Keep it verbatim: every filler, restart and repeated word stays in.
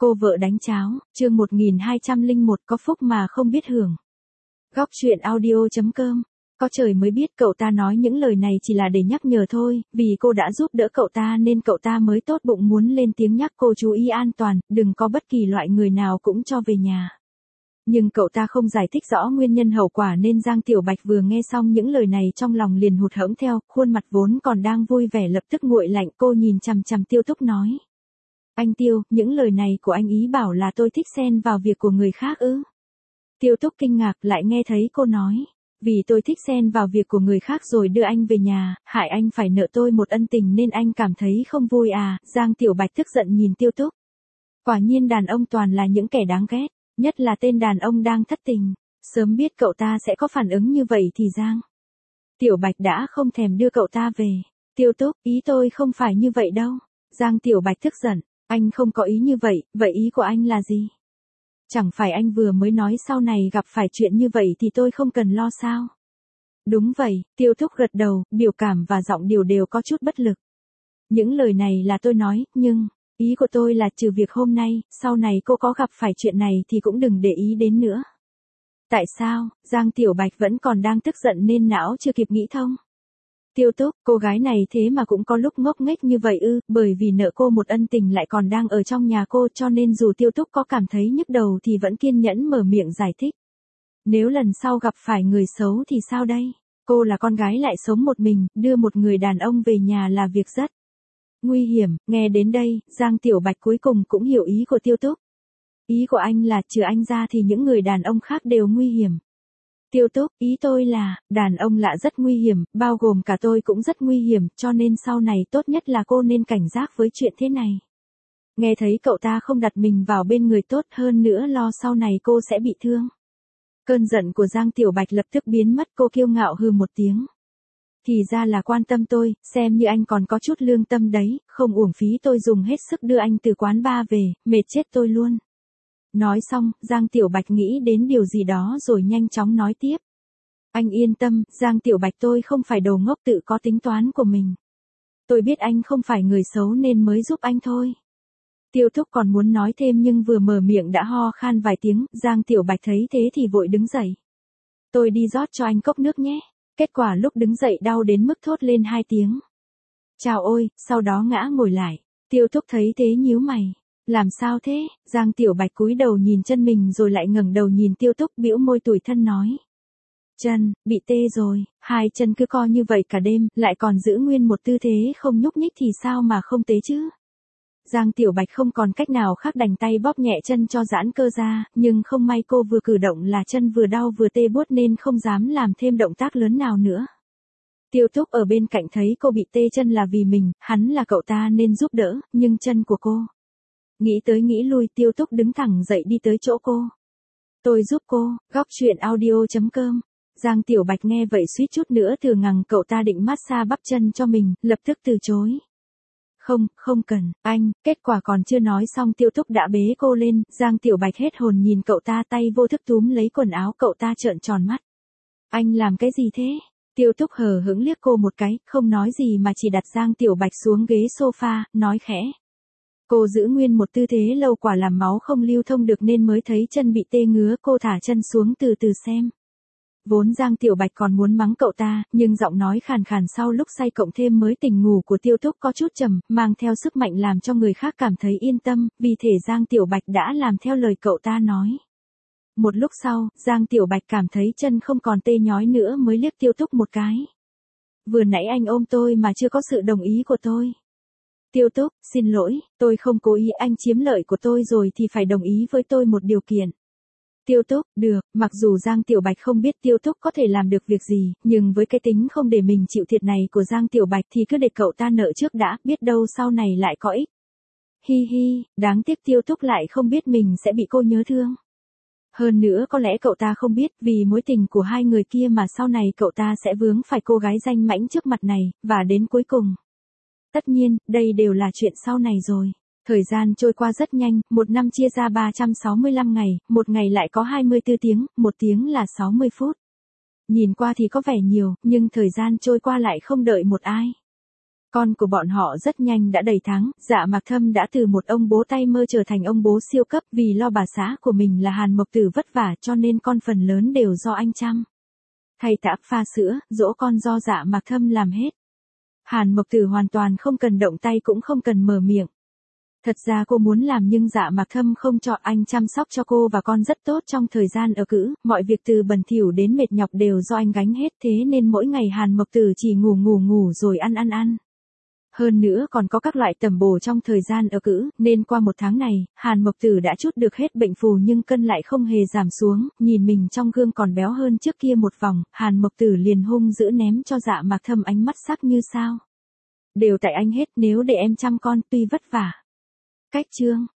Cô vợ đánh cháo, chương một nghìn hai trăm lẻ một có phúc mà không biết hưởng. Góc truyện audio chấm com. Có trời mới biết cậu ta nói những lời này chỉ là để nhắc nhở thôi, vì cô đã giúp đỡ cậu ta nên cậu ta mới tốt bụng muốn lên tiếng nhắc cô chú ý an toàn, đừng có bất kỳ loại người nào cũng cho về nhà. Nhưng cậu ta không giải thích rõ nguyên nhân hậu quả nên Giang Tiểu Bạch vừa nghe xong những lời này trong lòng liền hụt hẫng theo, khuôn mặt vốn còn đang vui vẻ lập tức nguội lạnh. Cô nhìn chằm chằm Tiêu Túc nói. Anh Tiêu, những lời này của anh ý bảo là tôi thích xen vào việc của người khác ư? Tiêu Túc kinh ngạc lại nghe thấy cô nói. Vì tôi thích xen vào việc của người khác rồi đưa anh về nhà, hại anh phải nợ tôi một ân tình nên anh cảm thấy không vui à? Giang Tiểu Bạch tức giận nhìn Tiêu Túc. Quả nhiên đàn ông toàn là những kẻ đáng ghét, nhất là tên đàn ông đang thất tình. Sớm biết cậu ta sẽ có phản ứng như vậy thì Giang Tiểu Bạch đã không thèm đưa cậu ta về. Tiêu Túc, ý tôi không phải như vậy đâu. Giang Tiểu Bạch tức giận. Anh không có ý như vậy, vậy ý của anh là gì? Chẳng phải anh vừa mới nói sau này gặp phải chuyện như vậy thì tôi không cần lo sao? Đúng vậy, Tiêu Thúc gật đầu, biểu cảm và giọng điệu đều có chút bất lực. Những lời này là tôi nói, nhưng, ý của tôi là trừ việc hôm nay, sau này cô có gặp phải chuyện này thì cũng đừng để ý đến nữa. Tại sao? Giang Tiểu Bạch vẫn còn đang tức giận nên não chưa kịp nghĩ thông. Tiêu Túc, cô gái này thế mà cũng có lúc ngốc nghếch như vậy ư? Bởi vì nợ cô một ân tình lại còn đang ở trong nhà cô cho nên dù Tiêu Túc có cảm thấy nhức đầu thì vẫn kiên nhẫn mở miệng giải thích. Nếu lần sau gặp phải người xấu thì sao đây? Cô là con gái lại sống một mình, đưa một người đàn ông về nhà là việc rất nguy hiểm. Nghe đến đây, Giang Tiểu Bạch cuối cùng cũng hiểu ý của Tiêu Túc. Ý của anh là trừ anh ra thì những người đàn ông khác đều nguy hiểm. Tiêu Túc, ý tôi là, đàn ông lạ rất nguy hiểm, bao gồm cả tôi cũng rất nguy hiểm, cho nên sau này tốt nhất là cô nên cảnh giác với chuyện thế này. Nghe thấy cậu ta không đặt mình vào bên người tốt hơn nữa lo sau này cô sẽ bị thương. Cơn giận của Giang Tiểu Bạch lập tức biến mất, cô kiêu ngạo hừ một tiếng. Thì ra là quan tâm tôi, xem như anh còn có chút lương tâm đấy, không uổng phí tôi dùng hết sức đưa anh từ quán bar về, mệt chết tôi luôn. Nói xong, Giang Tiểu Bạch nghĩ đến điều gì đó rồi nhanh chóng nói tiếp. Anh yên tâm, Giang Tiểu Bạch tôi không phải đồ ngốc tự có tính toán của mình. Tôi biết anh không phải người xấu nên mới giúp anh thôi. Tiêu Thúc còn muốn nói thêm nhưng vừa mở miệng đã ho khan vài tiếng, Giang Tiểu Bạch thấy thế thì vội đứng dậy. Tôi đi rót cho anh cốc nước nhé. Kết quả lúc đứng dậy đau đến mức thốt lên hai tiếng. Chào ôi, sau đó ngã ngồi lại. Tiêu Thúc thấy thế nhíu mày. Làm sao thế? Giang Tiểu Bạch cúi đầu nhìn chân mình rồi lại ngẩng đầu nhìn Tiêu Túc bĩu môi tủi thân nói. Chân, bị tê rồi, hai chân cứ co như vậy cả đêm, lại còn giữ nguyên một tư thế không nhúc nhích thì sao mà không tế chứ? Giang Tiểu Bạch không còn cách nào khác đành tay bóp nhẹ chân cho giãn cơ ra, nhưng không may cô vừa cử động là chân vừa đau vừa tê buốt nên không dám làm thêm động tác lớn nào nữa. Tiêu Túc ở bên cạnh thấy cô bị tê chân là vì mình, hắn là cậu ta nên giúp đỡ, nhưng chân của cô. Nghĩ tới nghĩ lui Tiêu Túc đứng thẳng dậy đi tới chỗ cô. Tôi giúp cô, góc truyện audio chấm com. Giang Tiểu Bạch nghe vậy suýt chút nữa thừa ngằng cậu ta định massage bắp chân cho mình, lập tức từ chối. Không, không cần, anh, kết quả còn chưa nói xong Tiêu Túc đã bế cô lên, Giang Tiểu Bạch hết hồn nhìn cậu ta tay vô thức túm lấy quần áo cậu ta trợn tròn mắt. Anh làm cái gì thế? Tiêu Túc hờ hững liếc cô một cái, không nói gì mà chỉ đặt Giang Tiểu Bạch xuống ghế sofa, nói khẽ. Cô giữ nguyên một tư thế lâu quả làm máu không lưu thông được nên mới thấy chân bị tê ngứa, cô thả chân xuống từ từ xem. Vốn Giang Tiểu Bạch còn muốn mắng cậu ta, nhưng giọng nói khàn khàn sau lúc say cộng thêm mới tỉnh ngủ của Tiêu Túc có chút trầm, mang theo sức mạnh làm cho người khác cảm thấy yên tâm, vì thể Giang Tiểu Bạch đã làm theo lời cậu ta nói. Một lúc sau, Giang Tiểu Bạch cảm thấy chân không còn tê nhói nữa mới liếc Tiêu Túc một cái. Vừa nãy anh ôm tôi mà chưa có sự đồng ý của tôi. Tiêu Túc, xin lỗi, tôi không cố ý, anh chiếm lợi của tôi rồi thì phải đồng ý với tôi một điều kiện. Tiêu Túc, được, mặc dù Giang Tiểu Bạch không biết Tiêu Túc có thể làm được việc gì, nhưng với cái tính không để mình chịu thiệt này của Giang Tiểu Bạch thì cứ để cậu ta nợ trước đã, biết đâu sau này lại có ích. Hi hi, đáng tiếc Tiêu Túc lại không biết mình sẽ bị cô nhớ thương. Hơn nữa có lẽ cậu ta không biết vì mối tình của hai người kia mà sau này cậu ta sẽ vướng phải cô gái danh mãnh trước mặt này, và đến cuối cùng. Tất nhiên, đây đều là chuyện sau này rồi. Thời gian trôi qua rất nhanh, một năm chia ra ba trăm sáu mươi lăm ngày, một ngày lại có hai mươi tư tiếng, một tiếng là sáu mươi phút. Nhìn qua thì có vẻ nhiều, nhưng thời gian trôi qua lại không đợi một ai. Con của bọn họ rất nhanh đã đầy tháng, Dạ Mạc Thâm đã từ một ông bố tay mơ trở thành ông bố siêu cấp vì lo bà xã của mình là Hàn Mộc Tử vất vả cho nên con phần lớn đều do anh chăm. Thay tã pha sữa, dỗ con do Dạ Mạc Thâm làm hết. Hàn Mộc Tử hoàn toàn không cần động tay cũng không cần mở miệng. Thật ra cô muốn làm nhưng Dạ Mạc Thâm không cho, anh chăm sóc cho cô và con rất tốt trong thời gian ở cữ, mọi việc từ bẩn thỉu đến mệt nhọc đều do anh gánh hết, thế nên mỗi ngày Hàn Mộc Tử chỉ ngủ ngủ ngủ rồi ăn ăn ăn. Hơn nữa còn có các loại tẩm bổ trong thời gian ở cữ, nên qua một tháng này, Hàn Mộc Tử đã trút được hết bệnh phù nhưng cân lại không hề giảm xuống, nhìn mình trong gương còn béo hơn trước kia một vòng, Hàn Mộc Tử liền hung dữ ném cho Dạ Mạc Thâm ánh mắt sắc như sao. Đều tại anh hết, nếu để em chăm con tuy vất vả. Cách chương